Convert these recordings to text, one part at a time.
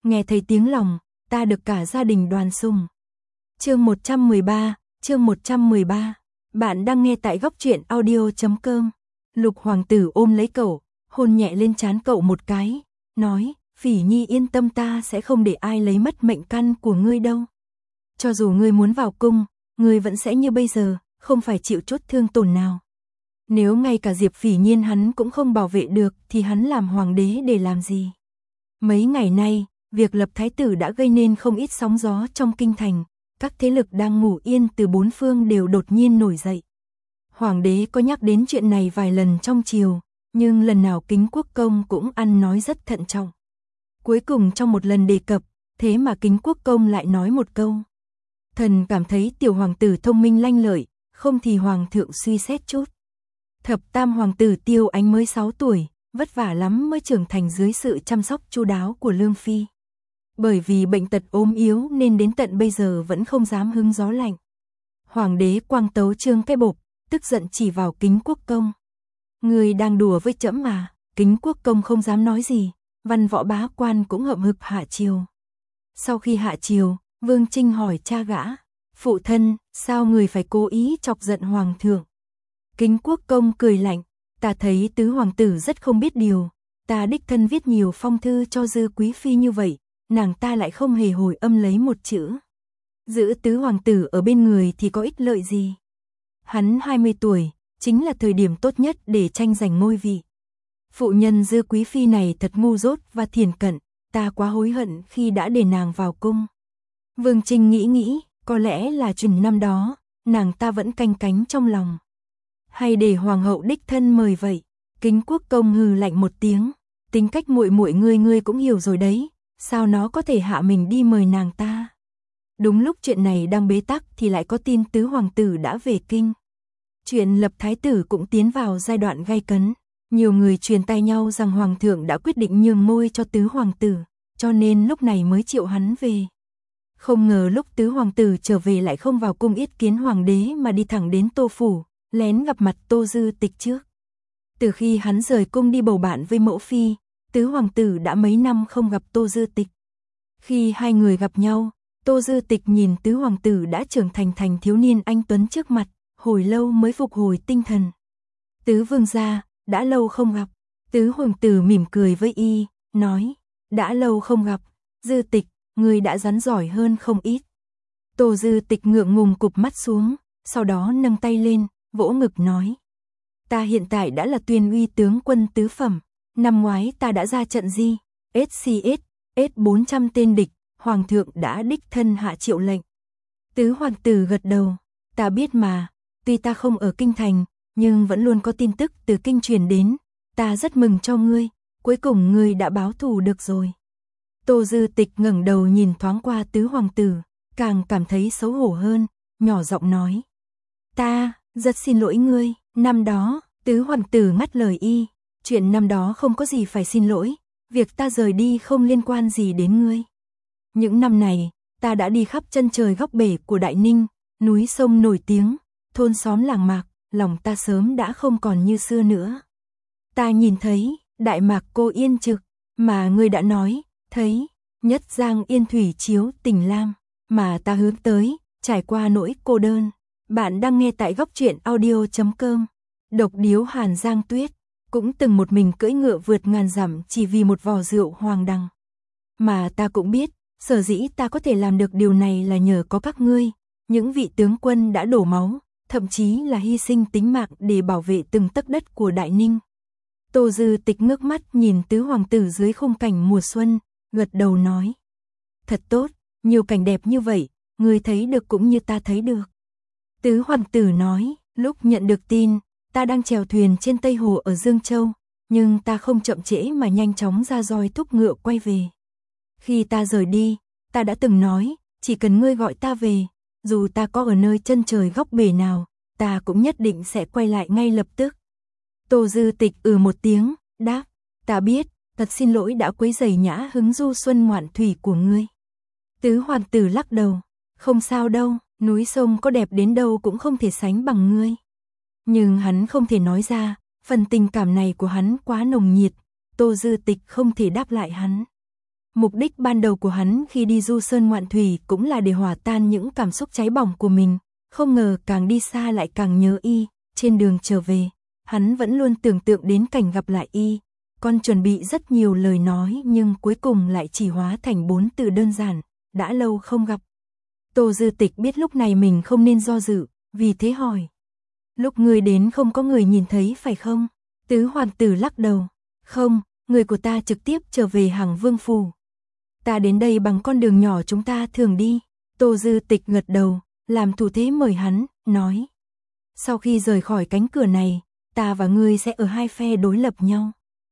nghe thấy tiếng lòng, ta được cả gia đình đoàn sùng. Chương 113, bạn đang nghe tại góc truyện audio.com. Lục hoàng tử ôm lấy cậu, hôn nhẹ lên trán cậu một cái, nói, Phỉ Nhi yên tâm, ta sẽ không để ai lấy mất mệnh căn của ngươi đâu. Cho dù ngươi muốn vào cung, ngươi vẫn sẽ như bây giờ, không phải chịu chút thương tổn nào. Nếu ngay cả Diệp Phỉ Nhiên hắn cũng không bảo vệ được thì hắn làm hoàng đế để làm gì? Mấy ngày nay, việc lập thái tử đã gây nên không ít sóng gió trong kinh thành, các thế lực đang ngủ yên từ bốn phương đều đột nhiên nổi dậy. Hoàng đế có nhắc đến chuyện này vài lần trong triều, nhưng lần nào Kính Quốc Công cũng ăn nói rất thận trọng. Cuối cùng trong một lần đề cập, thế mà Kính Quốc Công lại nói một câu. Thần cảm thấy tiểu hoàng tử thông minh lanh lợi, không thì hoàng thượng suy xét chút. Thập tam hoàng tử Tiêu Ánh mới 6 tuổi, vất vả lắm mới trưởng thành dưới sự chăm sóc chu đáo của Lương Phi. Bởi vì bệnh tật ốm yếu nên đến tận bây giờ vẫn không dám hứng gió lạnh. Hoàng đế quang tấu trương cái bộp, tức giận chỉ vào Kính Quốc Công. Người đang đùa với trẫm mà. Kính Quốc Công không dám nói gì, văn võ bá quan cũng hậm hực hạ triều. Sau khi hạ triều, Vương Trinh hỏi cha gã, phụ thân, sao người phải cố ý chọc giận hoàng thượng? Kính Quốc Công cười lạnh, ta thấy tứ hoàng tử rất không biết điều, ta đích thân viết nhiều phong thư cho Dư Quý Phi như vậy, nàng ta lại không hề hồi âm lấy một chữ. Giữ tứ hoàng tử ở bên người thì có ích lợi gì? Hắn 20 tuổi, chính là thời điểm tốt nhất để tranh giành ngôi vị. Phụ nhân Dư Quý Phi này thật ngu dốt và thiển cận, ta quá hối hận khi đã để nàng vào cung. Vương Trinh nghĩ, có lẽ là chừng năm đó, nàng ta vẫn canh cánh trong lòng. Hay để hoàng hậu đích thân mời vậy? Kính Quốc Công hừ lạnh một tiếng, tính cách muội muội ngươi cũng hiểu rồi đấy, sao nó có thể hạ mình đi mời nàng ta? Đúng lúc chuyện này đang bế tắc thì lại có tin tứ hoàng tử đã về kinh. Chuyện lập thái tử cũng tiến vào giai đoạn gay cấn, nhiều người truyền tai nhau rằng hoàng thượng đã quyết định nhường ngôi cho tứ hoàng tử, cho nên lúc này mới triệu hắn về. Không ngờ lúc tứ hoàng tử trở về lại không vào cung yết kiến hoàng đế mà đi thẳng đến Tô phủ, lén gặp mặt Tô Dư Tịch trước. Từ khi hắn rời cung đi bầu bạn với mẫu phi, tứ hoàng tử đã mấy năm không gặp Tô Dư Tịch. Khi hai người gặp nhau, Tô Dư Tịch nhìn tứ hoàng tử đã trưởng thành thiếu niên anh tuấn trước mặt, hồi lâu mới phục hồi tinh thần. Tứ vương gia, đã lâu không gặp. Tứ hoàng tử mỉm cười với y, nói, đã lâu không gặp, Dư Tịch, người đã rắn giỏi hơn không ít. Tô Dư Tịch ngượng ngùng cụp mắt xuống, sau đó nâng tay lên, vỗ ngực nói, ta hiện tại đã là tuyên uy tướng quân tứ phẩm, năm ngoái ta đã ra trận di, SCS, S400 tên địch, hoàng thượng đã đích thân hạ triệu lệnh. Tứ hoàng tử gật đầu, ta biết mà, tuy ta không ở kinh thành, nhưng vẫn luôn có tin tức từ kinh truyền đến, ta rất mừng cho ngươi, cuối cùng ngươi đã báo thù được rồi. Tô Dư Tịch ngẩng đầu nhìn thoáng qua tứ hoàng tử, càng cảm thấy xấu hổ hơn, nhỏ giọng nói, ta rất xin lỗi ngươi, năm đó. Tứ hoàng tử ngắt lời y, chuyện năm đó không có gì phải xin lỗi, việc ta rời đi không liên quan gì đến ngươi. Những năm này, ta đã đi khắp chân trời góc bể của Đại Ninh, núi sông nổi tiếng, thôn xóm làng mạc, lòng ta sớm đã không còn như xưa nữa. Ta nhìn thấy, Đại Mạc cô yên trực, mà ngươi đã nói, thấy, nhất giang yên thủy chiếu tình lam, mà ta hướng tới, trải qua nỗi cô đơn. Bạn đang nghe tại góc truyện audio.com. Độc điếu Hàn Giang Tuyết, cũng từng một mình cưỡi ngựa vượt ngàn dặm chỉ vì một vò rượu hoàng đằng. Mà ta cũng biết, sở dĩ ta có thể làm được điều này là nhờ có các ngươi, những vị tướng quân đã đổ máu, thậm chí là hy sinh tính mạng để bảo vệ từng tấc đất của Đại Ninh. Tô Dư Tịch ngước mắt nhìn tứ hoàng tử dưới khung cảnh mùa xuân, gật đầu nói, thật tốt, nhiều cảnh đẹp như vậy, ngươi thấy được cũng như ta thấy được. Tứ hoàng tử nói, lúc nhận được tin, ta đang chèo thuyền trên Tây Hồ ở Dương Châu, nhưng ta không chậm trễ mà nhanh chóng ra roi thúc ngựa quay về. Khi ta rời đi, ta đã từng nói, chỉ cần ngươi gọi ta về, dù ta có ở nơi chân trời góc bể nào, ta cũng nhất định sẽ quay lại ngay lập tức. Tô Dư Tịch một tiếng, đáp, ta biết, thật xin lỗi đã quấy rầy nhã hứng du xuân ngoạn thủy của ngươi. Tứ hoàng tử lắc đầu, không sao đâu, núi sông có đẹp đến đâu cũng không thể sánh bằng ngươi. Nhưng hắn không thể nói ra, phần tình cảm này của hắn quá nồng nhiệt, Tô Dư Tịch không thể đáp lại hắn. Mục đích ban đầu của hắn khi đi du sơn ngoạn thủy cũng là để hòa tan những cảm xúc cháy bỏng của mình, không ngờ càng đi xa lại càng nhớ y, trên đường trở về, hắn vẫn luôn tưởng tượng đến cảnh gặp lại y, còn chuẩn bị rất nhiều lời nói nhưng cuối cùng lại chỉ hóa thành 4 từ đơn giản, đã lâu không gặp. Tô Dư Tịch biết lúc này mình không nên do dự, vì thế hỏi. Lúc ngươi đến không có người nhìn thấy phải không? Tứ hoàng tử lắc đầu. Không, người của ta trực tiếp trở về Hằng Vương Phủ. Ta đến đây bằng con đường nhỏ chúng ta thường đi. Tô Dư Tịch gật đầu, làm thủ thế mời hắn, nói. Sau khi rời khỏi cánh cửa này, ta và ngươi sẽ ở hai phe đối lập nhau.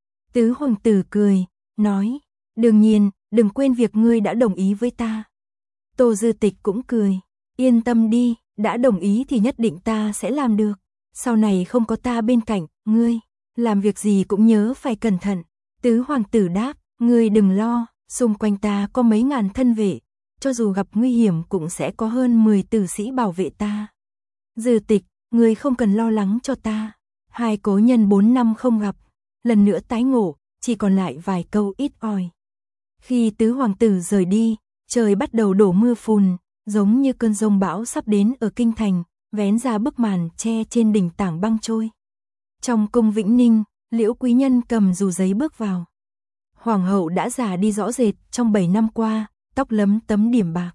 Tứ hoàng tử cười, nói. Đương nhiên, đừng quên việc ngươi đã đồng ý với ta. Tô Dư Tịch cũng cười. Yên tâm đi, đã đồng ý thì nhất định ta sẽ làm được. Sau này không có ta bên cạnh, ngươi, làm việc gì cũng nhớ phải cẩn thận. Tứ hoàng tử đáp, ngươi đừng lo, xung quanh ta có mấy ngàn thân vệ, cho dù gặp nguy hiểm cũng sẽ có hơn 10 tử sĩ bảo vệ ta. Dư Tịch, ngươi không cần lo lắng cho ta. Hai cố nhân 4 năm không gặp, lần nữa tái ngộ, chỉ còn lại vài câu ít ỏi. Khi tứ hoàng tử rời đi, trời bắt đầu đổ mưa phùn, giống như cơn giông bão sắp đến ở kinh thành, vén ra bức màn che trên đỉnh tảng băng trôi. Trong cung Vĩnh Ninh, Liễu Quý Nhân cầm dù giấy bước vào. Hoàng hậu đã già đi rõ rệt trong 7 năm qua, tóc lấm tấm điểm bạc.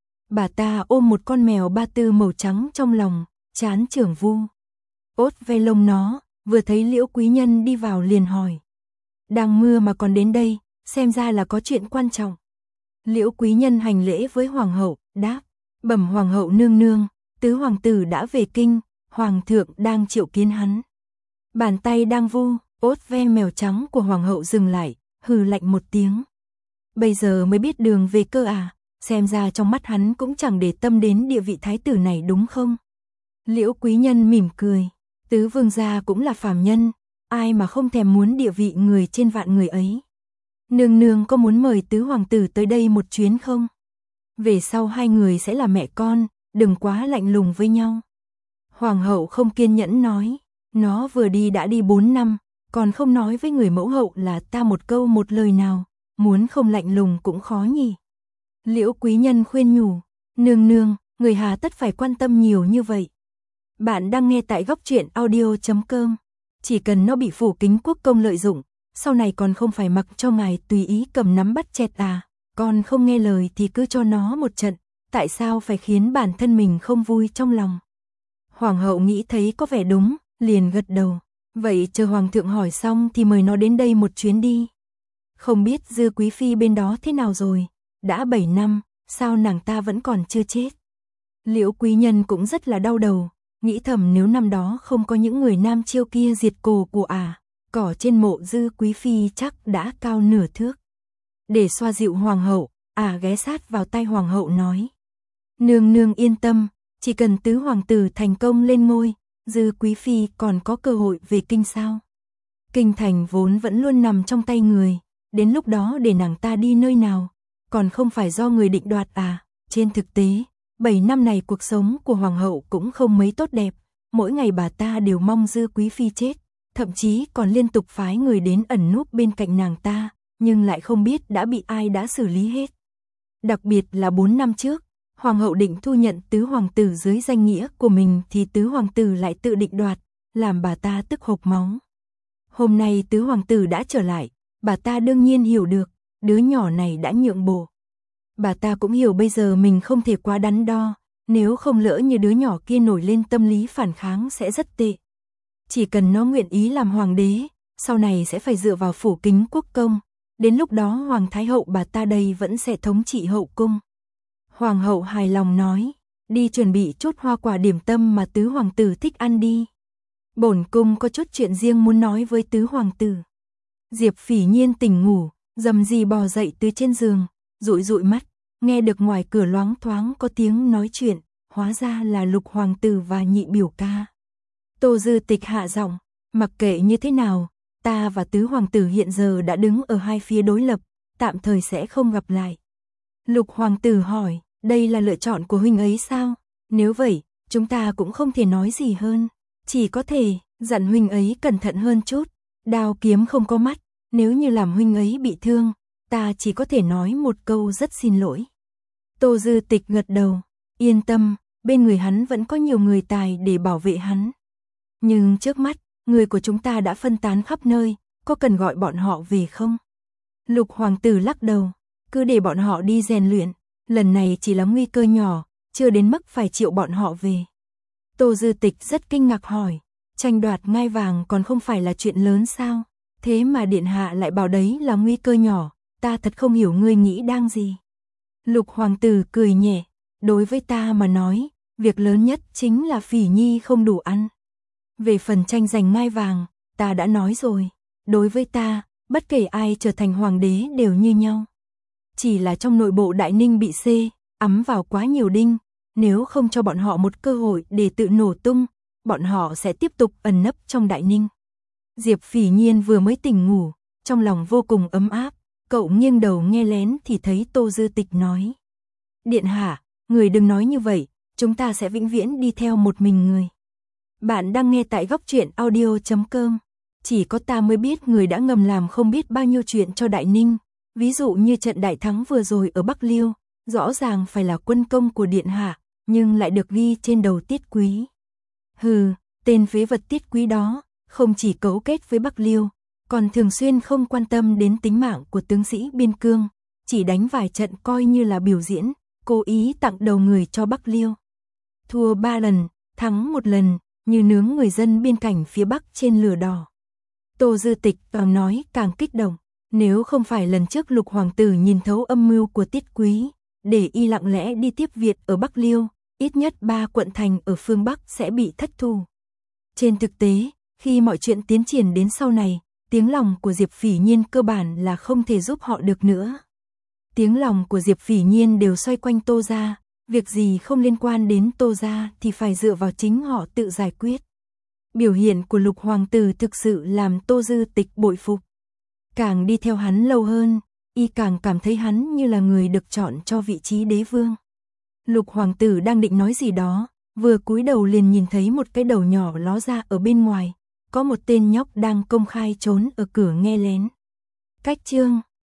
Bà ta ôm một con mèo ba tư màu trắng trong lòng, trán trưởng vu. Ốt ve lông nó, vừa thấy Liễu Quý Nhân đi vào liền hỏi. Đang mưa mà còn đến đây, xem ra là có chuyện quan trọng. Liễu Quý Nhân hành lễ với hoàng hậu, đáp. Bẩm hoàng hậu nương nương, tứ hoàng tử đã về kinh, hoàng thượng đang triệu kiến hắn. Bàn tay đang vu, ốt ve mèo trắng của hoàng hậu dừng lại, hừ lạnh một tiếng. Bây giờ mới biết đường về cơ à, xem ra trong mắt hắn cũng chẳng để tâm đến địa vị thái tử này đúng không? Liễu Quý Nhân mỉm cười, tứ vương gia cũng là phàm nhân, ai mà không thèm muốn địa vị người trên vạn người ấy. Nương nương có muốn mời tứ hoàng tử tới đây một chuyến không? Về sau hai người sẽ là mẹ con, đừng quá lạnh lùng với nhau. Hoàng hậu không kiên nhẫn nói, nó vừa đi đã đi 4 năm, còn không nói với người mẫu hậu là ta một câu một lời nào, muốn không lạnh lùng cũng khó nhỉ. Liễu Quý Nhân khuyên nhủ, nương nương, người hà tất phải quan tâm nhiều như vậy. Bạn đang nghe tại góc truyện audio.com, chỉ cần nó bị phủ kính quốc công lợi dụng, sau này còn không phải mặc cho ngài tùy ý cầm nắm bắt chẹt à, còn không nghe lời thì cứ cho nó một trận, tại sao phải khiến bản thân mình không vui trong lòng. Hoàng hậu nghĩ thấy có vẻ đúng, liền gật đầu, vậy chờ hoàng thượng hỏi xong thì mời nó đến đây một chuyến đi. Không biết Dư quý phi bên đó thế nào rồi, đã 7 năm, sao nàng ta vẫn còn chưa chết. Liễu Quý Nhân cũng rất là đau đầu, nghĩ thầm nếu năm đó không có những người nam chiêu kia diệt cổ của cỏ trên mộ Dư quý phi chắc đã cao nửa thước. Để xoa dịu hoàng hậu, ghé sát vào tai hoàng hậu nói. Nương nương yên tâm, chỉ cần tứ hoàng tử thành công lên ngôi, Dư quý phi còn có cơ hội về kinh sao. Kinh thành vốn vẫn luôn nằm trong tay người, đến lúc đó để nàng ta đi nơi nào, còn không phải do người định đoạt Trên thực tế, 7 năm này cuộc sống của hoàng hậu cũng không mấy tốt đẹp, mỗi ngày bà ta đều mong Dư quý phi chết, thậm chí còn liên tục phái người đến ẩn núp bên cạnh nàng ta, nhưng lại không biết đã bị ai đã xử lý hết. Đặc biệt là 4 năm trước, hoàng hậu định thu nhận tứ hoàng tử dưới danh nghĩa của mình thì tứ hoàng tử lại tự định đoạt, làm bà ta tức hộc máu. Hôm nay tứ hoàng tử đã trở lại, bà ta đương nhiên hiểu được, đứa nhỏ này đã nhượng bộ. Bà ta cũng hiểu bây giờ mình không thể quá đắn đo, nếu không lỡ như đứa nhỏ kia nổi lên tâm lý phản kháng sẽ rất tệ. Chỉ cần nó nguyện ý làm hoàng đế, sau này sẽ phải dựa vào phủ kính quốc công, đến lúc đó hoàng thái hậu bà ta đây vẫn sẽ thống trị hậu cung. Hoàng hậu hài lòng nói, đi chuẩn bị chút hoa quả điểm tâm mà tứ hoàng tử thích ăn đi. Bổn cung có chút chuyện riêng muốn nói với tứ hoàng tử. Diệp Phỉ Nhiên tỉnh ngủ, rầm rì bò dậy từ trên giường, dụi dụi mắt, nghe được ngoài cửa loáng thoáng có tiếng nói chuyện, hóa ra là Lục hoàng tử và nhị biểu ca. Tô Dư Tịch hạ giọng, mặc kệ như thế nào, ta và tứ hoàng tử hiện giờ đã đứng ở hai phía đối lập, tạm thời sẽ không gặp lại. Lục hoàng tử hỏi, đây là lựa chọn của huynh ấy sao? Nếu vậy, chúng ta cũng không thể nói gì hơn, chỉ có thể dặn huynh ấy cẩn thận hơn chút, đao kiếm không có mắt, nếu như làm huynh ấy bị thương, ta chỉ có thể nói một câu rất xin lỗi. Tô Dư Tịch gật đầu, yên tâm, bên người hắn vẫn có nhiều người tài để bảo vệ hắn. Nhưng trước mắt, người của chúng ta đã phân tán khắp nơi, có cần gọi bọn họ về không? Lục hoàng tử lắc đầu, cứ để bọn họ đi rèn luyện, lần này chỉ là nguy cơ nhỏ, chưa đến mức phải triệu bọn họ về. Tô Dư Tịch rất kinh ngạc hỏi, tranh đoạt ngai vàng còn không phải là chuyện lớn sao? Thế mà điện hạ lại bảo đấy là nguy cơ nhỏ, ta thật không hiểu ngươi nghĩ đang gì. Lục hoàng tử cười nhẹ, đối với ta mà nói, việc lớn nhất chính là Phỉ Nhi không đủ ăn. Về phần tranh giành ngai vàng, ta đã nói rồi, đối với ta, bất kể ai trở thành hoàng đế đều như nhau. Chỉ là trong nội bộ Đại Ninh bị ắm vào quá nhiều đinh, nếu không cho bọn họ một cơ hội để tự nổ tung, bọn họ sẽ tiếp tục ẩn nấp trong Đại Ninh. Diệp Phỉ Nhiên vừa mới tỉnh ngủ, trong lòng vô cùng ấm áp, cậu nghiêng đầu nghe lén thì thấy Tô Dư Tịch nói. Điện hạ, người đừng nói như vậy, chúng ta sẽ vĩnh viễn đi theo một mình người. Bạn đang nghe tại góc truyện audio.com. Chỉ có ta mới biết người đã ngầm làm không biết bao nhiêu chuyện cho Đại Ninh, ví dụ như trận đại thắng vừa rồi ở Bắc Liêu, rõ ràng phải là quân công của điện hạ, nhưng lại được ghi trên đầu Tiết Quý. Hừ, tên phế vật Tiết Quý đó, không chỉ cấu kết với Bắc Liêu, còn thường xuyên không quan tâm đến tính mạng của tướng sĩ biên cương, chỉ đánh vài trận coi như là biểu diễn, cố ý tặng đầu người cho Bắc Liêu. Thua 3 lần, thắng 1 lần, như nướng người dân biên cảnh phía Bắc trên lửa đỏ. Tô Dư Tịch càng nói càng kích động, nếu không phải lần trước Lục hoàng tử nhìn thấu âm mưu của Tiết Quý, để y lặng lẽ đi tiếp Việt ở Bắc Liêu, ít nhất 3 quận thành ở phương Bắc sẽ bị thất thủ. Trên thực tế, khi mọi chuyện tiến triển đến sau này, tiếng lòng của Diệp Phỉ Nhiên cơ bản là không thể giúp họ được nữa. Tiếng lòng của Diệp Phỉ Nhiên đều xoay quanh Tô gia, việc gì không liên quan đến Tô gia thì phải dựa vào chính họ tự giải quyết. Biểu hiện của Lục hoàng tử thực sự làm Tô Dư Tịch bội phục. Càng đi theo hắn lâu hơn, y càng cảm thấy hắn như là người được chọn cho vị trí đế vương. Lục hoàng tử đang định nói gì đó, vừa cúi đầu liền nhìn thấy một cái đầu nhỏ ló ra ở bên ngoài, có một tên nhóc đang công khai trốn ở cửa nghe lén. Cách chương